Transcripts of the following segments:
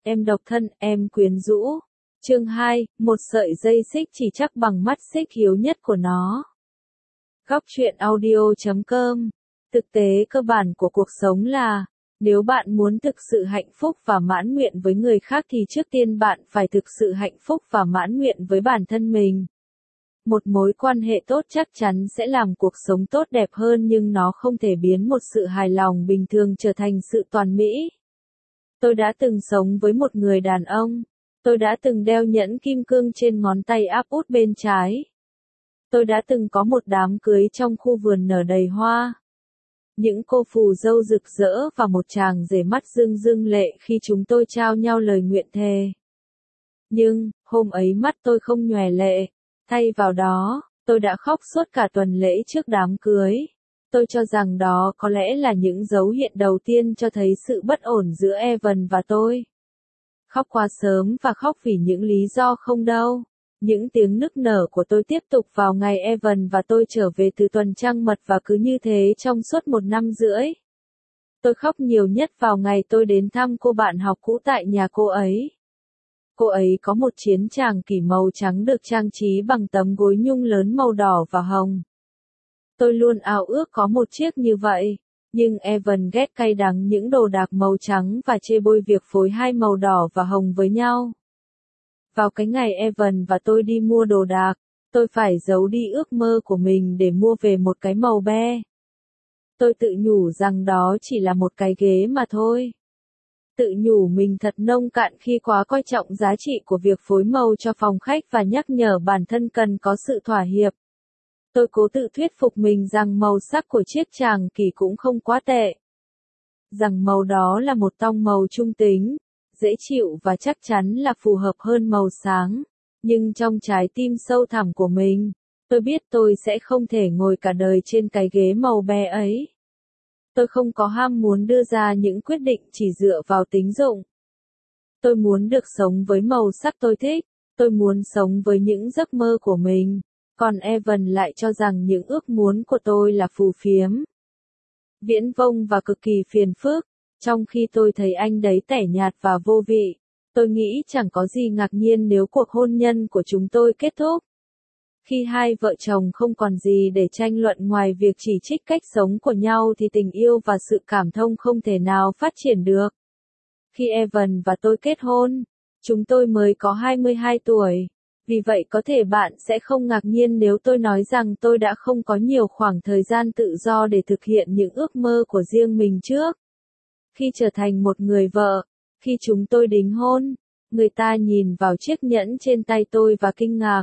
Em độc thân, em quyến rũ. Chương 2, một sợi dây xích chỉ chắc bằng mắt xích hiếu nhất của nó. Góc truyện audio.com. Thực tế cơ bản của cuộc sống là, nếu bạn muốn thực sự hạnh phúc và mãn nguyện với người khác thì trước tiên bạn phải thực sự hạnh phúc và mãn nguyện với bản thân mình. Một mối quan hệ tốt chắc chắn sẽ làm cuộc sống tốt đẹp hơn, nhưng nó không thể biến một sự hài lòng bình thường trở thành sự toàn mỹ. Tôi đã từng sống với một người đàn ông. Tôi đã từng đeo nhẫn kim cương trên ngón tay áp út bên trái. Tôi đã từng có một đám cưới trong khu vườn nở đầy hoa. Những cô phù dâu rực rỡ và một chàng rể mắt rưng rưng lệ khi chúng tôi trao nhau lời nguyện thề. Nhưng, hôm ấy mắt tôi không nhòe lệ. Thay vào đó, tôi đã khóc suốt cả tuần lễ trước đám cưới. Tôi cho rằng đó có lẽ là những dấu hiện đầu tiên cho thấy sự bất ổn giữa Evan và tôi. Khóc quá sớm và khóc vì những lý do không đâu. Những tiếng nức nở của tôi tiếp tục vào ngày Evan và tôi trở về từ tuần trăng mật, và cứ như thế trong suốt 1 năm rưỡi. Tôi khóc nhiều nhất vào ngày tôi đến thăm cô bạn học cũ tại nhà cô ấy. Cô ấy có một chiến tràng kỷ màu trắng được trang trí bằng tấm gối nhung lớn màu đỏ và hồng. Tôi luôn ao ước có một chiếc như vậy, nhưng Evan ghét cay đắng những đồ đạc màu trắng và chê bôi việc phối hai màu đỏ và hồng với nhau. Vào cái ngày Evan và tôi đi mua đồ đạc, tôi phải giấu đi ước mơ của mình để mua về một cái màu be. Tôi tự nhủ rằng đó chỉ là một cái ghế mà thôi. Tự nhủ mình thật nông cạn khi quá coi trọng giá trị của việc phối màu cho phòng khách và nhắc nhở bản thân cần có sự thỏa hiệp. Tôi cố tự thuyết phục mình rằng màu sắc của chiếc tràng kỷ cũng không quá tệ. Rằng màu đó là một tông màu trung tính, dễ chịu và chắc chắn là phù hợp hơn màu sáng. Nhưng trong trái tim sâu thẳm của mình, tôi biết tôi sẽ không thể ngồi cả đời trên cái ghế màu be ấy. Tôi không có ham muốn đưa ra những quyết định chỉ dựa vào tính dụng. Tôi muốn được sống với màu sắc tôi thích, tôi muốn sống với những giấc mơ của mình. Còn Evan lại cho rằng những ước muốn của tôi là phù phiếm, viển vông và cực kỳ phiền phức, trong khi tôi thấy anh đấy tẻ nhạt và vô vị. Tôi nghĩ chẳng có gì ngạc nhiên nếu cuộc hôn nhân của chúng tôi kết thúc. Khi hai vợ chồng không còn gì để tranh luận ngoài việc chỉ trích cách sống của nhau thì tình yêu và sự cảm thông không thể nào phát triển được. Khi Evan và tôi kết hôn, chúng tôi mới có 22 tuổi. Vì vậy có thể bạn sẽ không ngạc nhiên nếu tôi nói rằng tôi đã không có nhiều khoảng thời gian tự do để thực hiện những ước mơ của riêng mình trước. Khi trở thành một người vợ, khi chúng tôi đính hôn, người ta nhìn vào chiếc nhẫn trên tay tôi và kinh ngạc.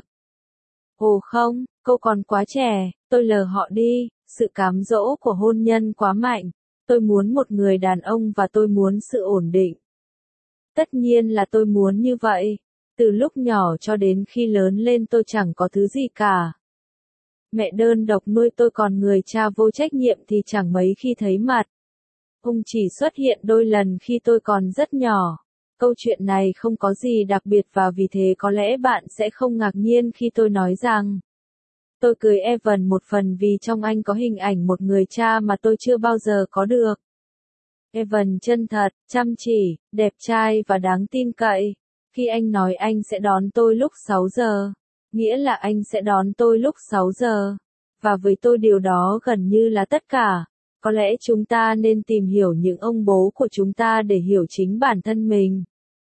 Ồ không, cô còn quá trẻ, tôi lờ họ đi, sự cám dỗ của hôn nhân quá mạnh. Tôi muốn một người đàn ông và tôi muốn sự ổn định. Tất nhiên là tôi muốn như vậy. Từ lúc nhỏ cho đến khi lớn lên tôi chẳng có thứ gì cả. Mẹ đơn độc nuôi tôi, còn người cha vô trách nhiệm thì chẳng mấy khi thấy mặt. Ông chỉ xuất hiện đôi lần khi tôi còn rất nhỏ. Câu chuyện này không có gì đặc biệt và vì thế có lẽ bạn sẽ không ngạc nhiên khi tôi nói rằng tôi cưới Evan một phần vì trong anh có hình ảnh một người cha mà tôi chưa bao giờ có được. Evan chân thật, chăm chỉ, đẹp trai và đáng tin cậy. Khi anh nói anh sẽ đón tôi lúc 6 giờ, nghĩa là anh sẽ đón tôi lúc 6 giờ. Và với tôi điều đó gần như là tất cả. Có lẽ chúng ta nên tìm hiểu những ông bố của chúng ta để hiểu chính bản thân mình.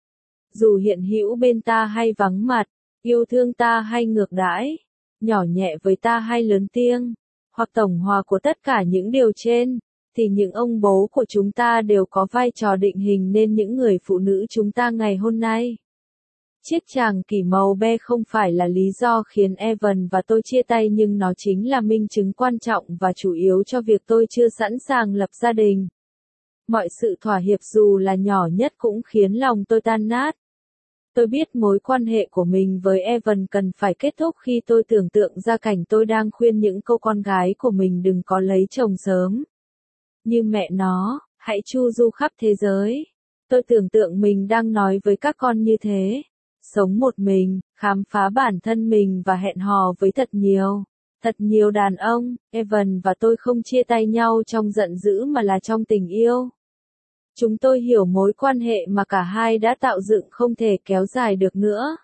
Dù hiện hữu bên ta hay vắng mặt, yêu thương ta hay ngược đãi, nhỏ nhẹ với ta hay lớn tiếng, hoặc tổng hòa của tất cả những điều trên, thì những ông bố của chúng ta đều có vai trò định hình nên những người phụ nữ chúng ta ngày hôm nay. Chiếc tràng kỷ màu be không phải là lý do khiến Evan và tôi chia tay, nhưng nó chính là minh chứng quan trọng và chủ yếu cho việc tôi chưa sẵn sàng lập gia đình. Mọi sự thỏa hiệp dù là nhỏ nhất cũng khiến lòng tôi tan nát. Tôi biết mối quan hệ của mình với Evan cần phải kết thúc khi tôi tưởng tượng ra cảnh tôi đang khuyên những cô con gái của mình đừng có lấy chồng sớm. Như mẹ nó, hãy chu du khắp thế giới. Tôi tưởng tượng mình đang nói với các con như thế. Sống một mình, khám phá bản thân mình và hẹn hò với thật nhiều đàn ông. Evan và tôi không chia tay nhau trong giận dữ mà là trong tình yêu. Chúng tôi hiểu mối quan hệ mà cả hai đã tạo dựng không thể kéo dài được nữa.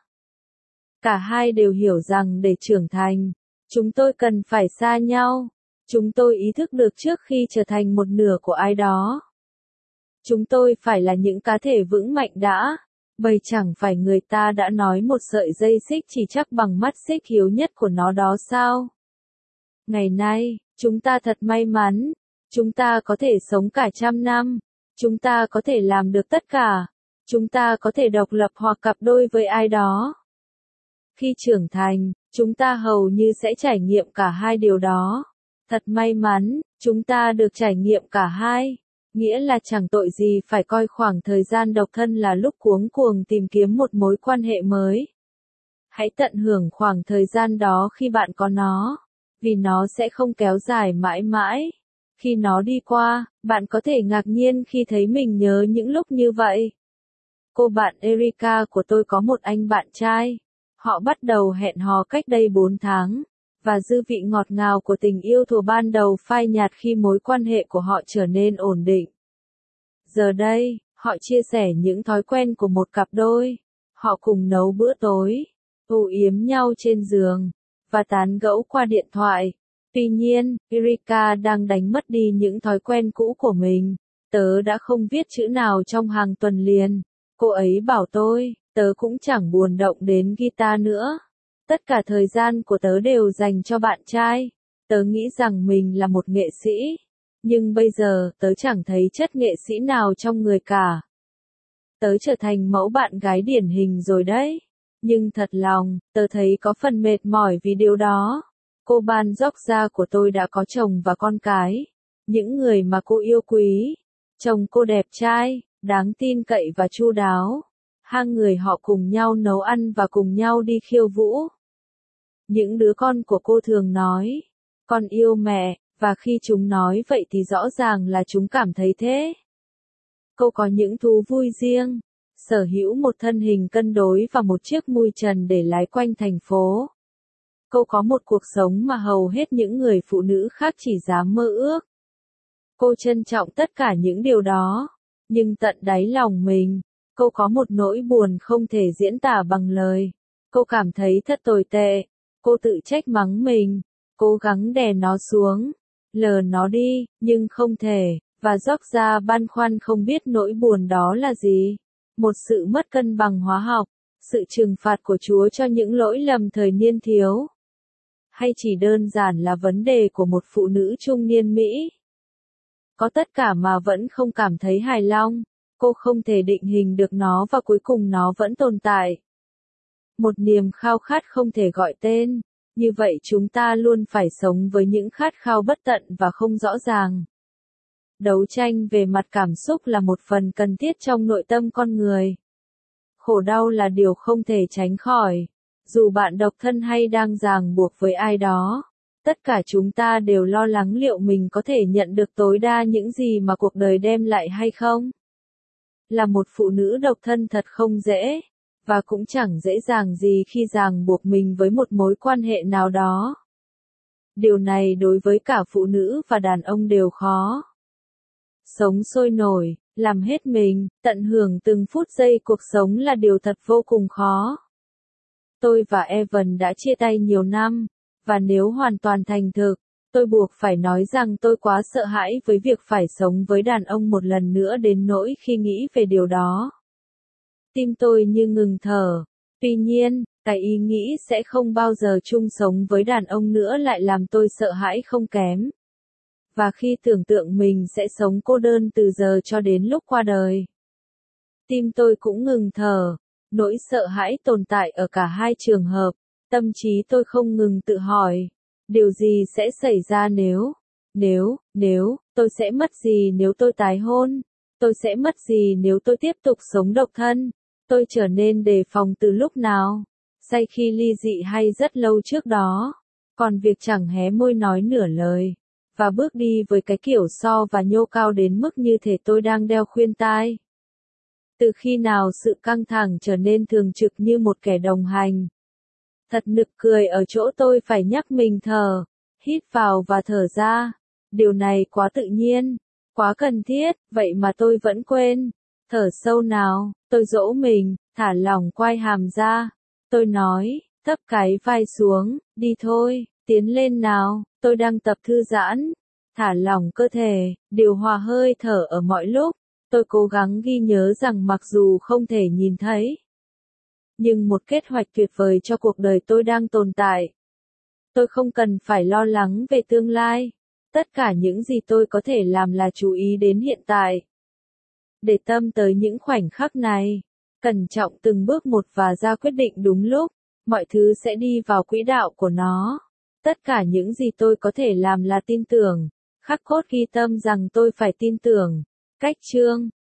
Cả hai đều hiểu rằng để trưởng thành, chúng tôi cần phải xa nhau. Chúng tôi ý thức được trước khi trở thành một nửa của ai đó, chúng tôi phải là những cá thể vững mạnh đã. Bởi chẳng phải người ta đã nói một sợi dây xích chỉ chắc bằng mắt xích hiếu nhất của nó đó sao? Ngày nay, chúng ta thật may mắn. Chúng ta có thể sống cả 100 năm. Chúng ta có thể làm được tất cả. Chúng ta có thể độc lập hoặc cặp đôi với ai đó. Khi trưởng thành, chúng ta hầu như sẽ trải nghiệm cả hai điều đó. Thật may mắn, chúng ta được trải nghiệm cả hai. Nghĩa là chẳng tội gì phải coi khoảng thời gian độc thân là lúc cuống cuồng tìm kiếm một mối quan hệ mới. Hãy tận hưởng khoảng thời gian đó khi bạn có nó, vì nó sẽ không kéo dài mãi mãi. Khi nó đi qua, bạn có thể ngạc nhiên khi thấy mình nhớ những lúc như vậy. Cô bạn Erika của tôi có một anh bạn trai. Họ bắt đầu hẹn hò cách đây 4 tháng. Và dư vị ngọt ngào của tình yêu thuở ban đầu phai nhạt khi mối quan hệ của họ trở nên ổn định. Giờ đây, họ chia sẻ những thói quen của một cặp đôi. Họ cùng nấu bữa tối, âu yếm nhau trên giường, và tán gẫu qua điện thoại. Tuy nhiên, Erika đang đánh mất đi những thói quen cũ của mình. Tớ đã không viết chữ nào trong hàng tuần liền. Cô ấy bảo tôi, tớ cũng chẳng buồn động đến guitar nữa. Tất cả thời gian của tớ đều dành cho bạn trai. Tớ nghĩ rằng mình là một nghệ sĩ. Nhưng bây giờ, tớ chẳng thấy chất nghệ sĩ nào trong người cả. Tớ trở thành mẫu bạn gái điển hình rồi đấy. Nhưng thật lòng, tớ thấy có phần mệt mỏi vì điều đó. Cô Ban Georgia của tôi đã có chồng và con cái. Những người mà cô yêu quý. Chồng cô đẹp trai, đáng tin cậy và chu đáo. Hai người họ cùng nhau nấu ăn và cùng nhau đi khiêu vũ. Những đứa con của cô thường nói, con yêu mẹ, và khi chúng nói vậy thì rõ ràng là chúng cảm thấy thế. Cô có những thú vui riêng, sở hữu một thân hình cân đối và một chiếc mui trần để lái quanh thành phố. Cô có một cuộc sống mà hầu hết những người phụ nữ khác chỉ dám mơ ước. Cô trân trọng tất cả những điều đó, nhưng tận đáy lòng mình, cô có một nỗi buồn không thể diễn tả bằng lời. Cô cảm thấy thật tồi tệ. Cô tự trách mắng mình, cố gắng đè nó xuống, lờ nó đi, nhưng không thể, và Georgia băn khoăn không biết nỗi buồn đó là gì. Một sự mất cân bằng hóa học, sự trừng phạt của Chúa cho những lỗi lầm thời niên thiếu. Hay chỉ đơn giản là vấn đề của một phụ nữ trung niên Mỹ. Có tất cả mà vẫn không cảm thấy hài lòng, cô không thể định hình được nó và cuối cùng nó vẫn tồn tại. Một niềm khao khát không thể gọi tên, như vậy chúng ta luôn phải sống với những khát khao bất tận và không rõ ràng. Đấu tranh về mặt cảm xúc là một phần cần thiết trong nội tâm con người. Khổ đau là điều không thể tránh khỏi. Dù bạn độc thân hay đang ràng buộc với ai đó, tất cả chúng ta đều lo lắng liệu mình có thể nhận được tối đa những gì mà cuộc đời đem lại hay không. Là một phụ nữ độc thân thật không dễ, và cũng chẳng dễ dàng gì khi ràng buộc mình với một mối quan hệ nào đó. Điều này đối với cả phụ nữ và đàn ông đều khó. Sống sôi nổi, làm hết mình, tận hưởng từng phút giây cuộc sống là điều thật vô cùng khó. Tôi và Evan đã chia tay nhiều năm, và nếu hoàn toàn thành thực, tôi buộc phải nói rằng tôi quá sợ hãi với việc phải sống với đàn ông một lần nữa đến nỗi khi nghĩ về điều đó. Tim tôi như ngừng thở. Tuy nhiên, cái ý nghĩ sẽ không bao giờ chung sống với đàn ông nữa lại làm tôi sợ hãi không kém. Và khi tưởng tượng mình sẽ sống cô đơn từ giờ cho đến lúc qua đời, tim tôi cũng ngừng thở. Nỗi sợ hãi tồn tại ở cả hai trường hợp. Tâm trí tôi không ngừng tự hỏi, điều gì sẽ xảy ra nếu, tôi sẽ mất gì nếu tôi tái hôn? Tôi sẽ mất gì nếu tôi tiếp tục sống độc thân? Tôi trở nên đề phòng từ lúc nào? Say khi ly dị hay rất lâu trước đó? Còn việc chẳng hé môi nói nửa lời, và bước đi với cái kiểu so và nhô cao đến mức như thể tôi đang đeo khuyên tai. Từ khi nào sự căng thẳng trở nên thường trực như một kẻ đồng hành? Thật nực cười ở chỗ tôi phải nhắc mình thở, hít vào và thở ra. Điều này quá tự nhiên. Quá cần thiết, vậy mà tôi vẫn quên. Thở sâu nào, tôi dỗ mình, thả lỏng quai hàm ra. Tôi nói, thấp cái vai xuống, đi thôi, tiến lên nào, tôi đang tập thư giãn. Thả lỏng cơ thể, điều hòa hơi thở ở mọi lúc. Tôi cố gắng ghi nhớ rằng mặc dù không thể nhìn thấy, nhưng một kế hoạch tuyệt vời cho cuộc đời tôi đang tồn tại. Tôi không cần phải lo lắng về tương lai. Tất cả những gì tôi có thể làm là chú ý đến hiện tại. Để tâm tới những khoảnh khắc này. Cẩn trọng từng bước một và ra quyết định đúng lúc. Mọi thứ sẽ đi vào quỹ đạo của nó. Tất cả những gì tôi có thể làm là tin tưởng. Khắc cốt ghi tâm rằng tôi phải tin tưởng. Cách chương